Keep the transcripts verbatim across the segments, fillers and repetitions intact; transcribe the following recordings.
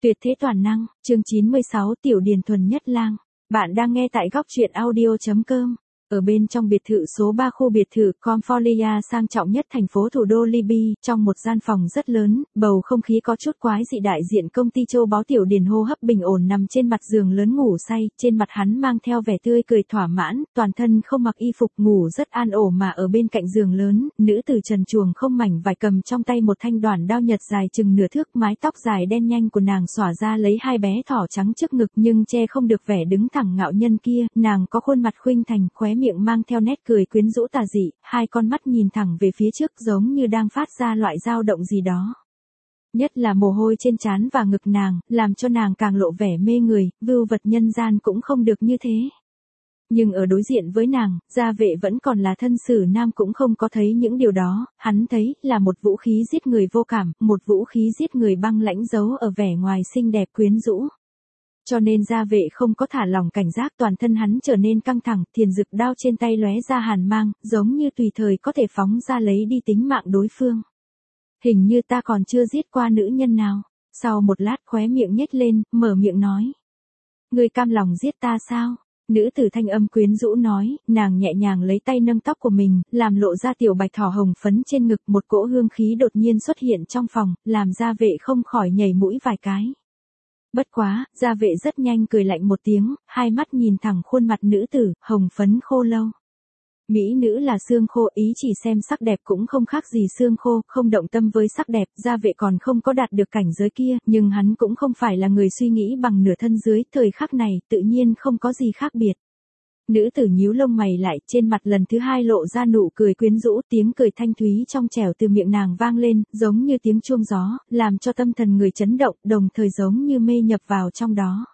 Tuyệt thế toàn năng, chương chín mươi sáu Tiểu Điền Thuần Nhất Lang. Bạn đang nghe tại góc truyện audio chấm com. Ở bên trong biệt thự số ba khu biệt thự Comfortia sang trọng nhất thành phố thủ đô Libya, trong một gian phòng rất lớn, bầu không khí có chút quái dị. Đại diện công ty châu báu Tiểu Điền hô hấp bình ổn nằm trên mặt giường lớn ngủ say, trên mặt hắn mang theo vẻ tươi cười thỏa mãn, toàn thân không mặc y phục ngủ rất an ổn. Mà ở bên cạnh giường lớn, nữ tử trần truồng không mảnh vải cầm trong tay một thanh đoản đao nhật dài chừng nửa thước, mái tóc dài đen nhanh của nàng xõa ra lấy hai bé thỏ trắng trước ngực nhưng che không được vẻ đứng thẳng ngạo nhân kia. Nàng có khuôn mặt khuynh thành, khóe miệng mang theo nét cười quyến rũ tà dị, hai con mắt nhìn thẳng về phía trước giống như đang phát ra loại dao động gì đó. Nhất là mồ hôi trên trán và ngực nàng, làm cho nàng càng lộ vẻ mê người, vưu vật nhân gian cũng không được như thế. Nhưng ở đối diện với nàng, gia vệ vẫn còn là thân sử nam cũng không có thấy những điều đó, hắn thấy là một vũ khí giết người vô cảm, một vũ khí giết người băng lãnh giấu ở vẻ ngoài xinh đẹp quyến rũ. Cho nên gia vệ không có thả lỏng cảnh giác, toàn thân hắn trở nên căng thẳng, thiền dực đao trên tay lóe ra hàn mang, giống như tùy thời có thể phóng ra lấy đi tính mạng đối phương. Hình như ta còn chưa giết qua nữ nhân nào. Sau một lát khóe miệng nhếch lên, mở miệng nói. Ngươi cam lòng giết ta sao? Nữ tử thanh âm quyến rũ nói, nàng nhẹ nhàng lấy tay nâng tóc của mình, làm lộ ra tiểu bạch thỏ hồng phấn trên ngực. Một cỗ hương khí đột nhiên xuất hiện trong phòng, làm gia vệ không khỏi nhảy mũi vài cái. Bất quá, gia vệ rất nhanh cười lạnh một tiếng, hai mắt nhìn thẳng khuôn mặt nữ tử, hồng phấn khô lâu. Mỹ nữ là xương khô, ý chỉ xem sắc đẹp cũng không khác gì xương khô, không động tâm với sắc đẹp. Gia vệ còn không có đạt được cảnh giới kia, nhưng hắn cũng không phải là người suy nghĩ bằng nửa thân dưới, thời khắc này tự nhiên không có gì khác biệt. Nữ tử nhíu lông mày lại, trên mặt lần thứ hai lộ ra nụ cười quyến rũ, tiếng cười thanh thúy trong trẻo từ miệng nàng vang lên, giống như tiếng chuông gió, làm cho tâm thần người chấn động, đồng thời giống như mê nhập vào trong đó.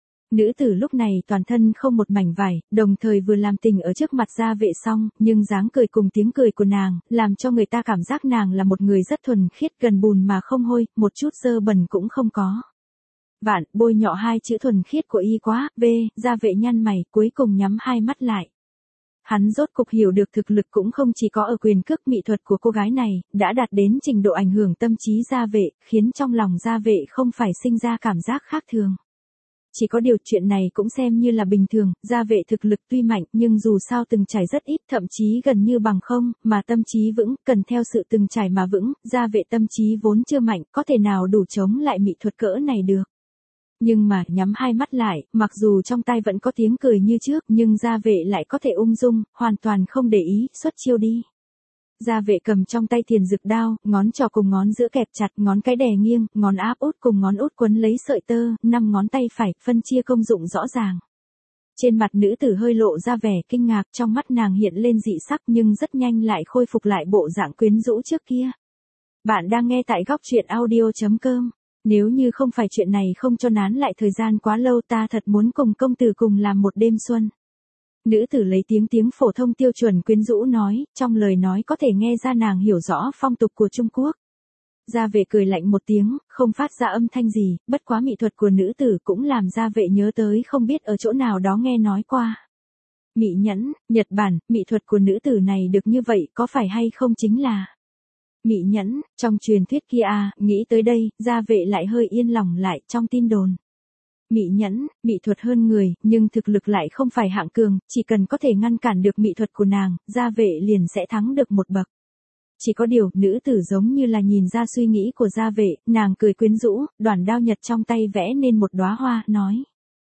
Nữ tử lúc này toàn thân không một mảnh vải, đồng thời vừa làm tình ở trước mặt gia vệ xong, nhưng dáng cười cùng tiếng cười của nàng, làm cho người ta cảm giác nàng là một người rất thuần khiết, gần bùn mà không hôi, một chút dơ bẩn cũng không có. Vạn, bôi nhọ hai chữ thuần khiết của y quá, b, gia vệ nhăn mày, cuối cùng nhắm hai mắt lại. Hắn rốt cục hiểu được thực lực cũng không chỉ có ở quyền cước, mỹ thuật của cô gái này, đã đạt đến trình độ ảnh hưởng tâm trí gia vệ, khiến trong lòng gia vệ không phải sinh ra cảm giác khác thường. Chỉ có điều chuyện này cũng xem như là bình thường, gia vệ thực lực tuy mạnh nhưng dù sao từng trải rất ít, thậm chí gần như bằng không, mà tâm trí vững, cần theo sự từng trải mà vững, gia vệ tâm trí vốn chưa mạnh, có thể nào đủ chống lại mỹ thuật cỡ này được. Nhưng mà, nhắm hai mắt lại, mặc dù trong tai vẫn có tiếng cười như trước, nhưng gia vệ lại có thể ung dung, hoàn toàn không để ý, xuất chiêu đi. Gia vệ cầm trong tay thiền dực đao, ngón trỏ cùng ngón giữa kẹp chặt, ngón cái đè nghiêng, ngón áp út cùng ngón út quấn lấy sợi tơ, năm ngón tay phải, phân chia công dụng rõ ràng. Trên mặt nữ tử hơi lộ ra vẻ kinh ngạc, trong mắt nàng hiện lên dị sắc nhưng rất nhanh lại khôi phục lại bộ dạng quyến rũ trước kia. Bạn đang nghe tại góc truyện audio chấm com. Nếu như không phải chuyện này không cho nán lại thời gian quá lâu, ta thật muốn cùng công tử cùng làm một đêm xuân. Nữ tử lấy tiếng tiếng phổ thông tiêu chuẩn quyến rũ nói, trong lời nói có thể nghe ra nàng hiểu rõ phong tục của Trung Quốc. Gia vệ cười lạnh một tiếng, không phát ra âm thanh gì, bất quá mỹ thuật của nữ tử cũng làm gia vệ nhớ tới không biết ở chỗ nào đó nghe nói qua. Mỹ nhẫn, Nhật Bản, mỹ thuật của nữ tử này được như vậy có phải hay không chính là mỹ nhẫn, trong truyền thuyết kia à, nghĩ tới đây, gia vệ lại hơi yên lòng lại, trong tin đồn. Mỹ nhẫn, mỹ thuật hơn người, nhưng thực lực lại không phải hạng cường, chỉ cần có thể ngăn cản được mỹ thuật của nàng, gia vệ liền sẽ thắng được một bậc. Chỉ có điều, nữ tử giống như là nhìn ra suy nghĩ của gia vệ, nàng cười quyến rũ, đoản đao nhật trong tay vẽ nên một đóa hoa, nói.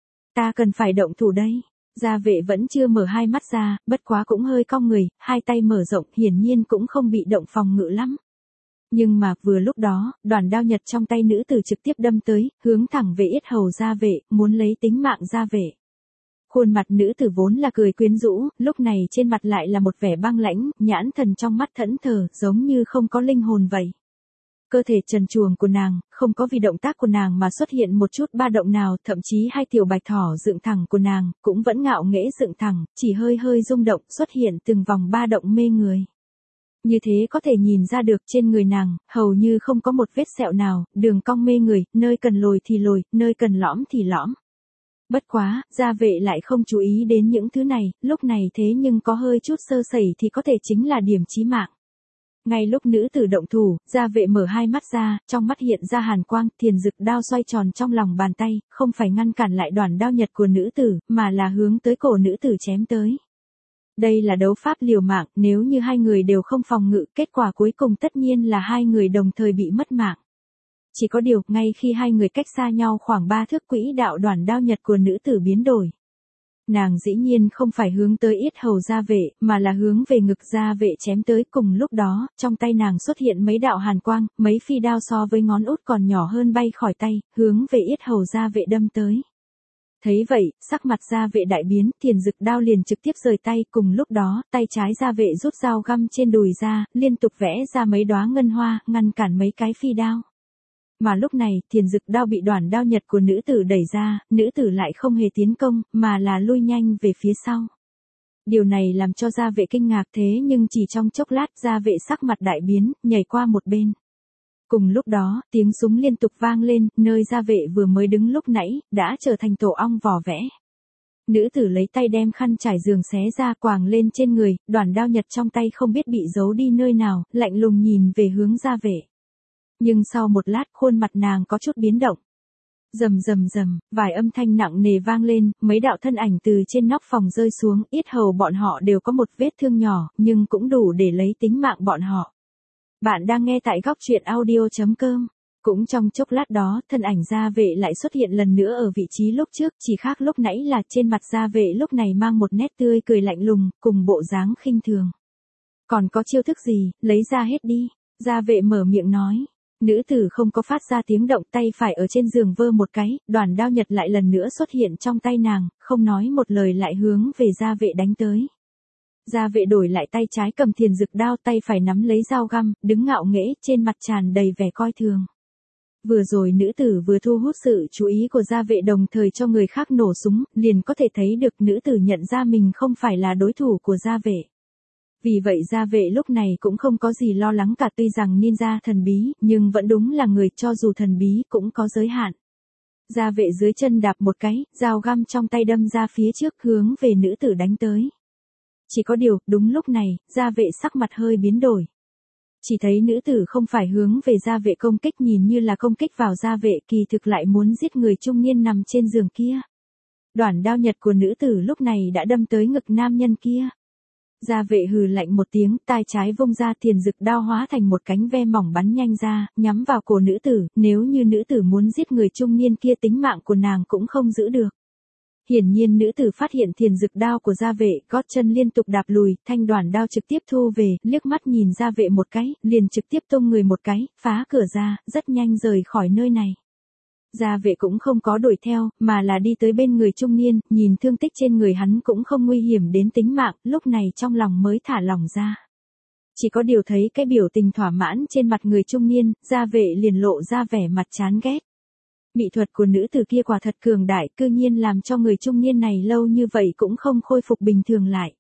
Ta cần phải động thủ đây. Gia vệ vẫn chưa mở hai mắt ra, bất quá cũng hơi cong người, hai tay mở rộng, hiển nhiên cũng không bị động phòng ngự lắm. Nhưng mà, vừa lúc đó, đoản đao nhật trong tay nữ tử trực tiếp đâm tới, hướng thẳng về yết hầu gia vệ, muốn lấy tính mạng gia vệ. Khuôn mặt nữ tử vốn là cười quyến rũ, lúc này trên mặt lại là một vẻ băng lãnh, nhãn thần trong mắt thẫn thờ, giống như không có linh hồn vậy. Cơ thể trần truồng của nàng, không có vì động tác của nàng mà xuất hiện một chút ba động nào, thậm chí hai tiểu bạch thỏ dựng thẳng của nàng, cũng vẫn ngạo nghễ dựng thẳng, chỉ hơi hơi rung động, xuất hiện từng vòng ba động mê người. Như thế có thể nhìn ra được trên người nàng, hầu như không có một vết sẹo nào, đường cong mê người, nơi cần lồi thì lồi, nơi cần lõm thì lõm. Bất quá, gia vệ lại không chú ý đến những thứ này, lúc này thế nhưng có hơi chút sơ sẩy thì có thể chính là điểm chí mạng. Ngay lúc nữ tử động thủ, gia vệ mở hai mắt ra, trong mắt hiện ra hàn quang, thiền dực đao xoay tròn trong lòng bàn tay, không phải ngăn cản lại đoản đao nhật của nữ tử, mà là hướng tới cổ nữ tử chém tới. Đây là đấu pháp liều mạng, nếu như hai người đều không phòng ngự, kết quả cuối cùng tất nhiên là hai người đồng thời bị mất mạng. Chỉ có điều, ngay khi hai người cách xa nhau khoảng ba thước, quỹ đạo đoản đao nhật của nữ tử biến đổi. Nàng dĩ nhiên không phải hướng tới yết hầu gia vệ, mà là hướng về ngực gia vệ chém tới. Cùng lúc đó, trong tay nàng xuất hiện mấy đạo hàn quang, mấy phi đao so với ngón út còn nhỏ hơn bay khỏi tay, hướng về yết hầu gia vệ đâm tới. Thấy vậy, sắc mặt gia vệ đại biến, thiền dực đao liền trực tiếp rời tay. Cùng lúc đó, tay trái gia vệ rút dao găm trên đùi ra, liên tục vẽ ra mấy đóa ngân hoa, ngăn cản mấy cái phi đao. Mà lúc này, thiền dực đao bị đoản đao nhật của nữ tử đẩy ra, nữ tử lại không hề tiến công, mà là lui nhanh về phía sau. Điều này làm cho gia vệ kinh ngạc, thế nhưng chỉ trong chốc lát gia vệ sắc mặt đại biến, nhảy qua một bên. Cùng lúc đó, tiếng súng liên tục vang lên, nơi gia vệ vừa mới đứng lúc nãy, đã trở thành tổ ong vỏ vẽ. Nữ tử lấy tay đem khăn trải giường xé ra quàng lên trên người, đoản đao nhật trong tay không biết bị giấu đi nơi nào, lạnh lùng nhìn về hướng gia vệ. Nhưng sau một lát khuôn mặt nàng có chút biến động. Rầm rầm rầm, vài âm thanh nặng nề vang lên, mấy đạo thân ảnh từ trên nóc phòng rơi xuống, yết hầu bọn họ đều có một vết thương nhỏ, nhưng cũng đủ để lấy tính mạng bọn họ. Bạn đang nghe tại góc truyện audio chấm com. Cũng trong chốc lát đó, thân ảnh gia vệ lại xuất hiện lần nữa ở vị trí lúc trước, chỉ khác lúc nãy là trên mặt gia vệ lúc này mang một nét tươi cười lạnh lùng, cùng bộ dáng khinh thường. Còn có chiêu thức gì, lấy ra hết đi, gia vệ mở miệng nói. Nữ tử không có phát ra tiếng động, tay phải ở trên giường vơ một cái, đoản đao nhật lại lần nữa xuất hiện trong tay nàng, không nói một lời lại hướng về gia vệ đánh tới. Gia vệ đổi lại tay trái cầm thiền dực đao, tay phải nắm lấy dao găm, đứng ngạo nghễ, trên mặt tràn đầy vẻ coi thường. Vừa rồi nữ tử vừa thu hút sự chú ý của gia vệ đồng thời cho người khác nổ súng, liền có thể thấy được nữ tử nhận ra mình không phải là đối thủ của gia vệ. Vì vậy gia vệ lúc này cũng không có gì lo lắng cả, tuy rằng ninja thần bí, nhưng vẫn đúng là người, cho dù thần bí cũng có giới hạn. Gia vệ dưới chân đạp một cái, dao găm trong tay đâm ra phía trước hướng về nữ tử đánh tới. Chỉ có điều, đúng lúc này, gia vệ sắc mặt hơi biến đổi. Chỉ thấy nữ tử không phải hướng về gia vệ công kích, nhìn như là công kích vào gia vệ, kỳ thực lại muốn giết người trung niên nằm trên giường kia. Đoản đao nhật của nữ tử lúc này đã đâm tới ngực nam nhân kia. Gia vệ hừ lạnh một tiếng, tay trái vung ra, thiền dực đao hóa thành một cánh ve mỏng bắn nhanh ra, nhắm vào cổ nữ tử, nếu như nữ tử muốn giết người trung niên kia tính mạng của nàng cũng không giữ được. Hiển nhiên nữ tử phát hiện thiền dực đao của gia vệ, gót chân liên tục đạp lùi, thanh đoản đao trực tiếp thu về, liếc mắt nhìn gia vệ một cái, liền trực tiếp tung người một cái, phá cửa ra, rất nhanh rời khỏi nơi này. Gia vệ cũng không có đuổi theo, mà là đi tới bên người trung niên, nhìn thương tích trên người hắn cũng không nguy hiểm đến tính mạng, lúc này trong lòng mới thả lỏng ra. Chỉ có điều thấy cái biểu tình thỏa mãn trên mặt người trung niên, gia vệ liền lộ ra vẻ mặt chán ghét. Mỹ thuật của nữ tử kia quả thật cường đại, cư nhiên làm cho người trung niên này lâu như vậy cũng không khôi phục bình thường lại.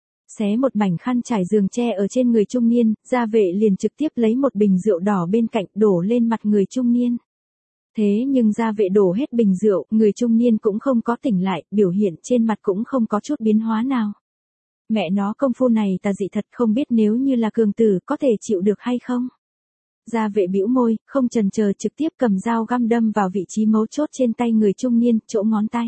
Xé một mảnh khăn trải giường tre ở trên người trung niên, gia vệ liền trực tiếp lấy một bình rượu đỏ bên cạnh đổ lên mặt người trung niên. Thế nhưng gia vệ đổ hết bình rượu, người trung niên cũng không có tỉnh lại, biểu hiện trên mặt cũng không có chút biến hóa nào. Mẹ nó, công phu này tà dị thật, không biết nếu như là cường tử có thể chịu được hay không. Gia vệ bĩu môi, không chần chờ trực tiếp cầm dao găm đâm vào vị trí mấu chốt trên tay người trung niên, chỗ ngón tay.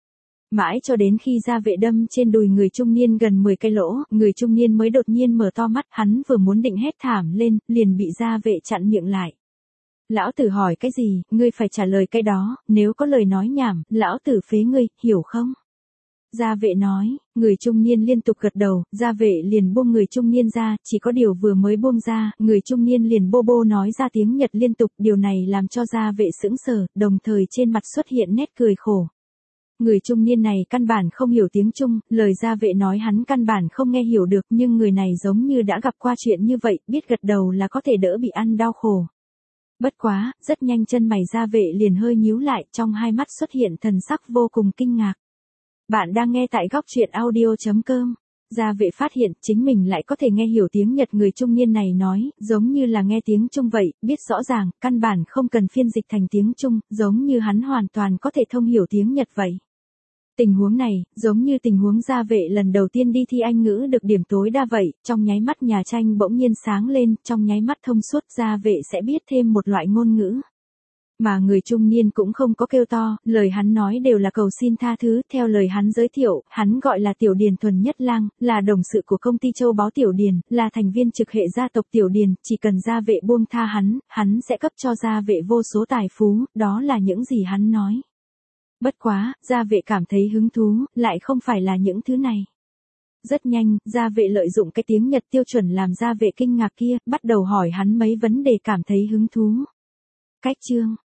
Mãi cho đến khi gia vệ đâm trên đùi người trung niên gần mười cái lỗ, người trung niên mới đột nhiên mở to mắt, hắn vừa muốn định hét thảm lên, liền bị gia vệ chặn miệng lại. Lão tử hỏi cái gì, ngươi phải trả lời cái đó, nếu có lời nói nhảm, lão tử phế ngươi, hiểu không? Gia vệ nói, người trung niên liên tục gật đầu, gia vệ liền buông người trung niên ra, chỉ có điều vừa mới buông ra, người trung niên liền bô bô nói ra tiếng Nhật liên tục, điều này làm cho gia vệ sững sờ, đồng thời trên mặt xuất hiện nét cười khổ. Người trung niên này căn bản không hiểu tiếng Trung, lời gia vệ nói hắn căn bản không nghe hiểu được, nhưng người này giống như đã gặp qua chuyện như vậy, biết gật đầu là có thể đỡ bị ăn đau khổ. Bất quá, rất nhanh chân mày gia vệ liền hơi nhíu lại, trong hai mắt xuất hiện thần sắc vô cùng kinh ngạc. Bạn đang nghe tại góc truyện audio chấm com. Gia vệ phát hiện chính mình lại có thể nghe hiểu tiếng Nhật người trung niên này nói, giống như là nghe tiếng Trung vậy, biết rõ ràng, căn bản không cần phiên dịch thành tiếng Trung, giống như hắn hoàn toàn có thể thông hiểu tiếng Nhật vậy. Tình huống này, giống như tình huống gia vệ lần đầu tiên đi thi Anh ngữ được điểm tối đa vậy, trong nháy mắt nhà tranh bỗng nhiên sáng lên, trong nháy mắt thông suốt gia vệ sẽ biết thêm một loại ngôn ngữ. Mà người trung niên cũng không có kêu to, lời hắn nói đều là cầu xin tha thứ, theo lời hắn giới thiệu, hắn gọi là Tiểu Điền Thuần Nhất Lang, là đồng sự của công ty châu báu Tiểu Điền, là thành viên trực hệ gia tộc Tiểu Điền, chỉ cần gia vệ buông tha hắn, hắn sẽ cấp cho gia vệ vô số tài phú, đó là những gì hắn nói. Bất quá, gia vệ cảm thấy hứng thú, lại không phải là những thứ này. Rất nhanh, gia vệ lợi dụng cái tiếng Nhật tiêu chuẩn làm gia vệ kinh ngạc kia, bắt đầu hỏi hắn mấy vấn đề cảm thấy hứng thú. Cách chương